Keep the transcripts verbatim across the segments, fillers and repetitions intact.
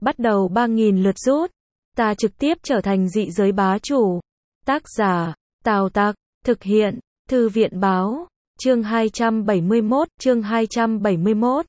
bắt đầu ba nghìn lượt rút. Ta trực tiếp trở thành dị giới bá chủ. Tác giả, Tào Tặc, thực hiện, Thư viện báo, chương hai trăm bảy mươi mốt, chương hai trăm bảy mươi mốt.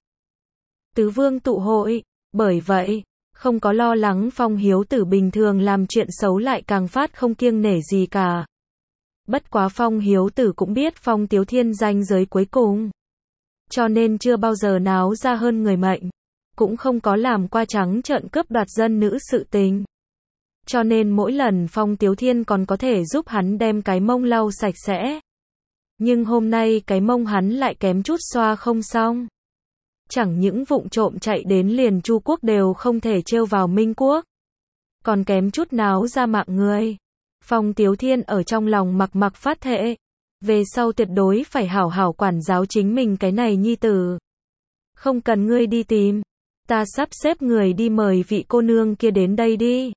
Tứ vương tụ hội, bởi vậy, không có lo lắng Phong Hiếu Tử bình thường làm chuyện xấu lại càng phát không kiêng nể gì cả. Bất quá Phong Hiếu Tử cũng biết Phong Tiếu Thiên ranh giới cuối cùng. Cho nên chưa bao giờ náo ra hơn người mệnh. Cũng không có làm qua trắng trợn cướp đoạt dân nữ sự tình. Cho nên mỗi lần Phong Tiếu Thiên còn có thể giúp hắn đem cái mông lau sạch sẽ. Nhưng hôm nay cái mông hắn lại kém chút xoa không xong. Chẳng những vụng trộm chạy đến liền Chu quốc đều không thể trêu vào Minh quốc. Còn kém chút náo ra mạng người. Phong Tiếu Thiên ở trong lòng mặc mặc phát thệ. Về sau tuyệt đối phải hảo hảo quản giáo chính mình cái này nhi tử. Không cần ngươi đi tìm. Ta sắp xếp người đi mời vị cô nương kia đến đây đi.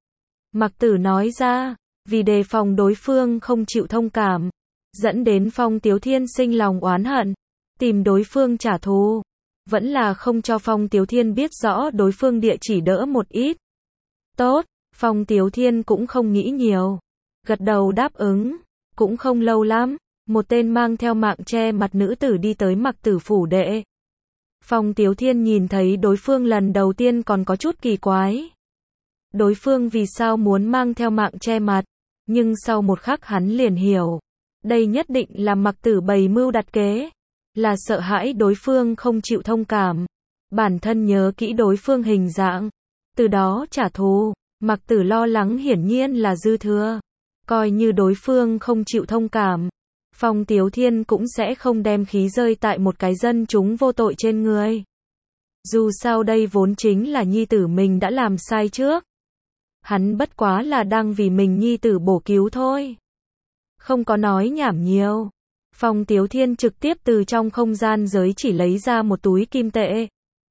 Mặc Tử nói ra, vì đề phòng đối phương không chịu thông cảm, dẫn đến Phong Tiếu Thiên sinh lòng oán hận, tìm đối phương trả thù, vẫn là không cho Phong Tiếu Thiên biết rõ đối phương địa chỉ đỡ một ít. Tốt, Phong Tiếu Thiên cũng không nghĩ nhiều, gật đầu đáp ứng, cũng không lâu lắm, một tên mang theo mạng che mặt nữ tử đi tới Mặc Tử phủ đệ. Phong Tiếu Thiên nhìn thấy đối phương lần đầu tiên còn có chút kỳ quái. Đối phương vì sao muốn mang theo mạng che mặt, nhưng sau một khắc hắn liền hiểu. Đây nhất định là Mặc Tử bày mưu đặt kế, là sợ hãi đối phương không chịu thông cảm. Bản thân nhớ kỹ đối phương hình dạng, từ đó trả thù. Mặc Tử lo lắng hiển nhiên là dư thừa. Coi như đối phương không chịu thông cảm, Phong Tiếu Thiên cũng sẽ không đem khí rơi tại một cái dân chúng vô tội trên người. Dù sao đây vốn chính là nhi tử mình đã làm sai trước. Hắn bất quá là đang vì mình nhi tử bổ cứu thôi. Không có nói nhảm nhiều. Phong Tiếu Thiên trực tiếp từ trong không gian giới chỉ lấy ra một túi kim tệ.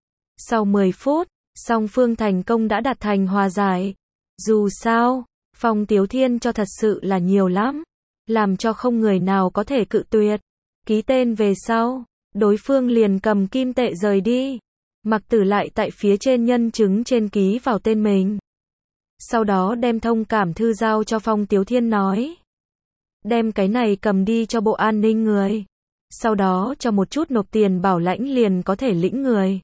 Sau mười phút, song phương thành công đã đạt thành hòa giải. Dù sao, Phong Tiếu Thiên cho thật sự là nhiều lắm. Làm cho không người nào có thể cự tuyệt. Ký tên về sau, đối phương liền cầm kim tệ rời đi. Mặc Tử lại tại phía trên nhân chứng trên ký vào tên mình. Sau đó đem thông cảm thư giao cho Phong Tiếu Thiên nói. Đem cái này cầm đi cho bộ an ninh người. Sau đó cho một chút nộp tiền bảo lãnh liền có thể lĩnh người.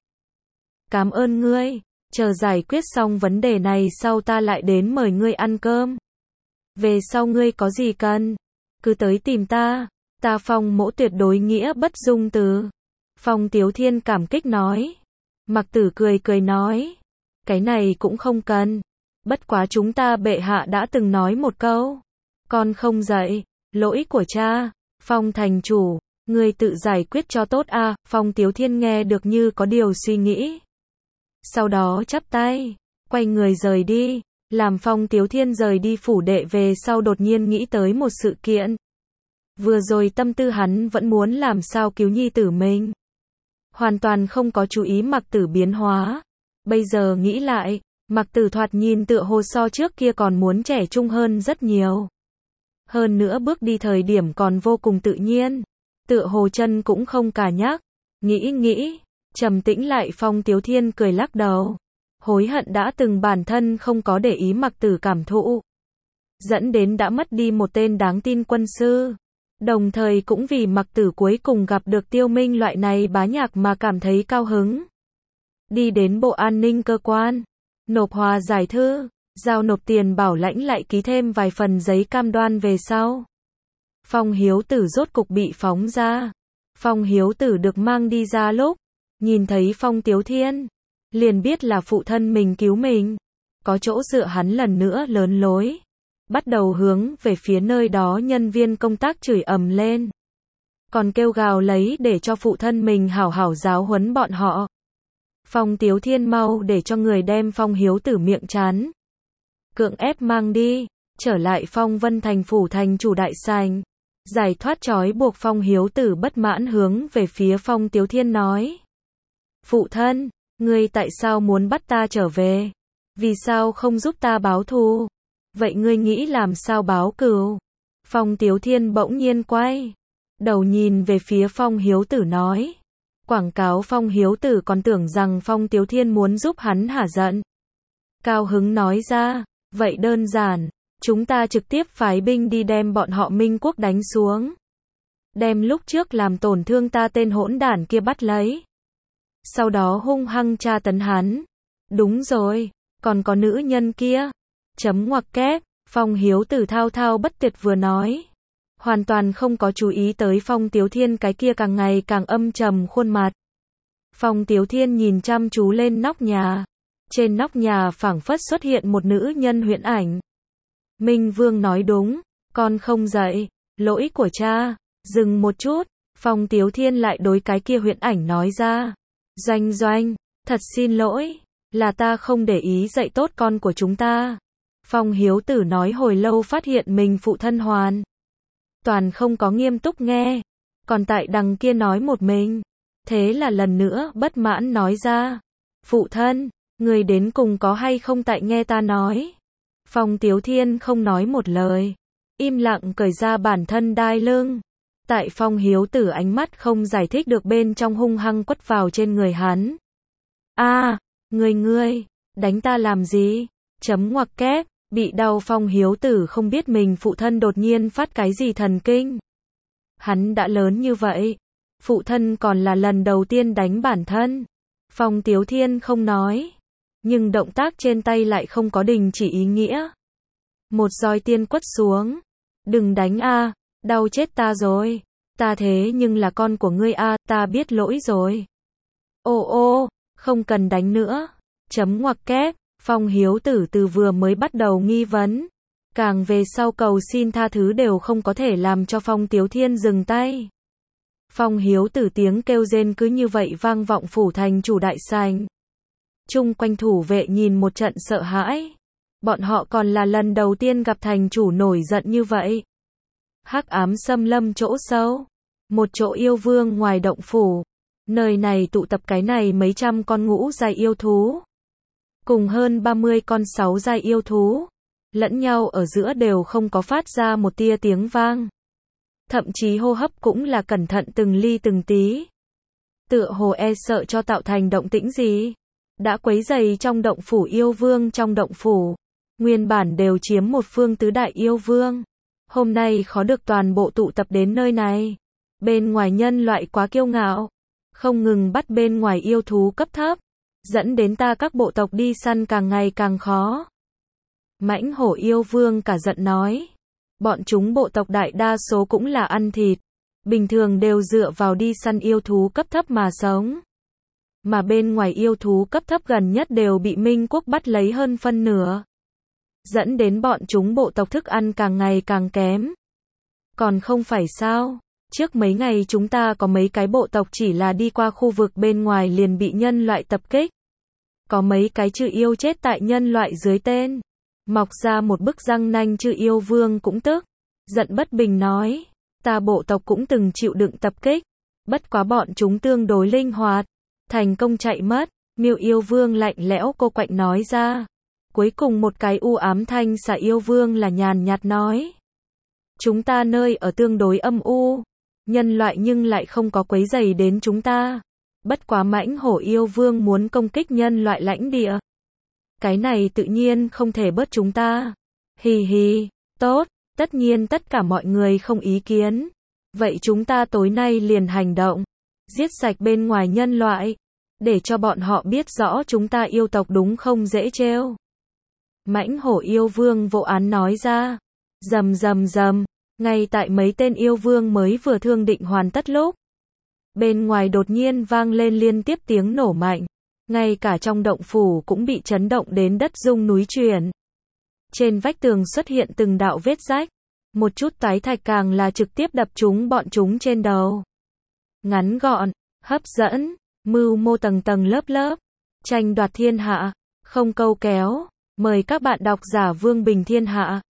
Cảm ơn ngươi, chờ giải quyết xong vấn đề này sau ta lại đến mời ngươi ăn cơm. Về sau ngươi có gì cần, cứ tới tìm ta, ta Phong mỗ tuyệt đối nghĩa bất dung từ. Phong Tiếu Thiên cảm kích nói. Mặc Tử cười cười nói. Cái này cũng không cần. Bất quá chúng ta bệ hạ đã từng nói một câu. Con không dạy, lỗi của cha. Phong thành chủ, ngươi tự giải quyết cho tốt a. À. Phong Tiếu Thiên nghe được như có điều suy nghĩ. Sau đó chắp tay, quay người rời đi. Làm Phong Tiếu Thiên rời đi phủ đệ về sau đột nhiên nghĩ tới một sự kiện. Vừa rồi tâm tư hắn vẫn muốn làm sao cứu nhi tử mình. Hoàn toàn không có chú ý Mặc Tử biến hóa. Bây giờ nghĩ lại, Mặc Tử thoạt nhìn tựa hồ so trước kia còn muốn trẻ trung hơn rất nhiều. Hơn nữa bước đi thời điểm còn vô cùng tự nhiên. Tựa hồ chân cũng không cả nhắc. Nghĩ nghĩ, trầm tĩnh lại Phong Tiếu Thiên cười lắc đầu. Hối hận đã từng bản thân không có để ý Mặc Tử cảm thụ. Dẫn đến đã mất đi một tên đáng tin quân sư. Đồng thời cũng vì Mặc Tử cuối cùng gặp được Tiêu Minh loại này bá nhạc mà cảm thấy cao hứng. Đi đến bộ an ninh cơ quan. Nộp hòa giải thư. Giao nộp tiền bảo lãnh lại ký thêm vài phần giấy cam đoan về sau. Phong Hiếu Tử rốt cục bị phóng ra. Phong Hiếu Tử được mang đi ra lúc. Nhìn thấy Phong Tiếu Thiên. Liền biết là phụ thân mình cứu mình. Có chỗ dựa hắn lần nữa lớn lối. Bắt đầu hướng về phía nơi đó nhân viên công tác chửi ầm lên. Còn kêu gào lấy để cho phụ thân mình hảo hảo giáo huấn bọn họ. Phong Tiếu Thiên mau để cho người đem Phong Hiếu Tử miệng chán. Cưỡng ép mang đi, trở lại Phong Vân thành phủ thành chủ đại sảnh. Giải thoát trói buộc Phong Hiếu Tử bất mãn hướng về phía Phong Tiếu Thiên nói. Phụ thân, ngươi tại sao muốn bắt ta trở về? Vì sao không giúp ta báo thù? Vậy ngươi nghĩ làm sao báo cừu? Phong Tiếu Thiên bỗng nhiên quay đầu nhìn về phía Phong Hiếu Tử nói. Quảng cáo Phong Hiếu Tử còn tưởng rằng Phong Tiếu Thiên muốn giúp hắn hả giận. cao hứng nói ra, vậy đơn giản, chúng ta trực tiếp phái binh đi đem bọn họ Minh quốc đánh xuống. Đem lúc trước làm tổn thương ta tên hỗn đản kia bắt lấy. Sau đó hung hăng tra tấn hắn. Đúng rồi, còn có nữ nhân kia. Chấm ngoặc kép, Phong Hiếu Tử thao thao bất tuyệt vừa nói. Hoàn toàn không có chú ý tới Phong Tiếu Thiên cái kia càng ngày càng âm trầm khuôn mặt. Phong Tiếu Thiên nhìn chăm chú lên nóc nhà. Trên nóc nhà phảng phất xuất hiện một nữ nhân huyễn ảnh. Minh Vương nói đúng, con không dậy, lỗi của cha. Dừng một chút, Phong Tiếu Thiên lại đối cái kia huyễn ảnh nói ra. Doanh Doanh, thật xin lỗi, là ta không để ý dạy tốt con của chúng ta. Phong Hiếu Tử nói hồi lâu phát hiện mình phụ thân hoàn toàn không có nghiêm túc nghe, còn tại đằng kia nói một mình. Thế là lần nữa bất mãn nói ra. Phụ thân, người đến cùng có hay không tại nghe ta nói. Phong Tiếu Thiên không nói một lời, im lặng cởi ra bản thân đai lưng. Tại Phong Hiếu Tử ánh mắt không giải thích được bên trong hung hăng quất vào trên người hắn. A, à, người ngươi, đánh ta làm gì? Chấm ngoặc kép, bị đau Phong Hiếu Tử không biết mình phụ thân đột nhiên phát cái gì thần kinh. Hắn đã lớn như vậy, phụ thân còn là lần đầu tiên đánh bản thân. Phong Tiếu Thiên không nói, nhưng động tác trên tay lại không có đình chỉ ý nghĩa. Một roi tiên quất xuống. Đừng đánh a, à, đau chết ta rồi. Ta thế nhưng là con của ngươi a, à, ta biết lỗi rồi. Ô ô, không cần đánh nữa. Chấm ngoặc kép, Phong Hiếu Tử từ vừa mới bắt đầu nghi vấn, càng về sau cầu xin tha thứ đều không có thể làm cho Phong Tiếu Thiên dừng tay. Phong Hiếu Tử tiếng kêu rên cứ như vậy vang vọng phủ thành chủ đại sảnh. Chung quanh thủ vệ nhìn một trận sợ hãi. Bọn họ còn là lần đầu tiên gặp thành chủ nổi giận như vậy. Hắc ám xâm lâm chỗ sâu, một chỗ yêu vương ngoài động phủ. Nơi này tụ tập cái này mấy trăm con ngũ giai yêu thú, cùng hơn ba mươi con sáu giai yêu thú, lẫn nhau ở giữa đều không có phát ra một tia tiếng vang. Thậm chí hô hấp cũng là cẩn thận từng ly từng tí. Tựa hồ e sợ cho tạo thành động tĩnh gì. Đã quấy rầy trong động phủ yêu vương trong động phủ. Nguyên bản đều chiếm một phương tứ đại yêu vương. Hôm nay khó được toàn bộ tụ tập đến nơi này. Bên ngoài nhân loại quá kiêu ngạo. Không ngừng bắt bên ngoài yêu thú cấp thấp. Dẫn đến ta các bộ tộc đi săn càng ngày càng khó. Mãnh hổ yêu vương cả giận nói. Bọn chúng bộ tộc đại đa số cũng là ăn thịt. Bình thường đều dựa vào đi săn yêu thú cấp thấp mà sống. Mà bên ngoài yêu thú cấp thấp gần nhất đều bị Minh quốc bắt lấy hơn phân nửa. Dẫn đến bọn chúng bộ tộc thức ăn càng ngày càng kém. Còn không phải sao? Trước mấy ngày chúng ta có mấy cái bộ tộc chỉ là đi qua khu vực bên ngoài liền bị nhân loại tập kích. Có mấy cái chư yêu chết tại nhân loại dưới tên. Mọc ra một bức răng nanh chư yêu vương cũng tức. Giận bất bình nói. Ta bộ tộc cũng từng chịu đựng tập kích. Bất quá bọn chúng tương đối linh hoạt. Thành công chạy mất. Miêu yêu vương lạnh lẽo cô quạnh nói ra. Cuối cùng một cái u ám thanh xà yêu vương là nhàn nhạt nói. Chúng ta nơi ở tương đối âm u. Nhân loại nhưng lại không có quấy rầy đến chúng ta. Bất quá mãnh hổ yêu vương muốn công kích nhân loại lãnh địa. Cái này tự nhiên không thể bớt chúng ta. Hì hì, tốt, tất nhiên tất cả mọi người không ý kiến. Vậy chúng ta tối nay liền hành động. Giết sạch bên ngoài nhân loại. Để cho bọn họ biết rõ chúng ta yêu tộc đúng không dễ trêu. Mãnh hổ yêu vương vô án nói ra. Rầm rầm rầm. Ngay tại mấy tên yêu vương mới vừa thương định hoàn tất lúc. Bên ngoài đột nhiên vang lên liên tiếp tiếng nổ mạnh. Ngay cả trong động phủ cũng bị chấn động đến đất rung núi chuyển. Trên vách tường xuất hiện từng đạo vết rách. Một chút tái thạch càng là trực tiếp đập trúng bọn chúng trên đầu. Ngắn gọn, hấp dẫn, mưu mô tầng tầng lớp lớp. Tranh đoạt thiên hạ, không câu kéo. Mời các bạn đọc giả Vương Bình Thiên Hạ.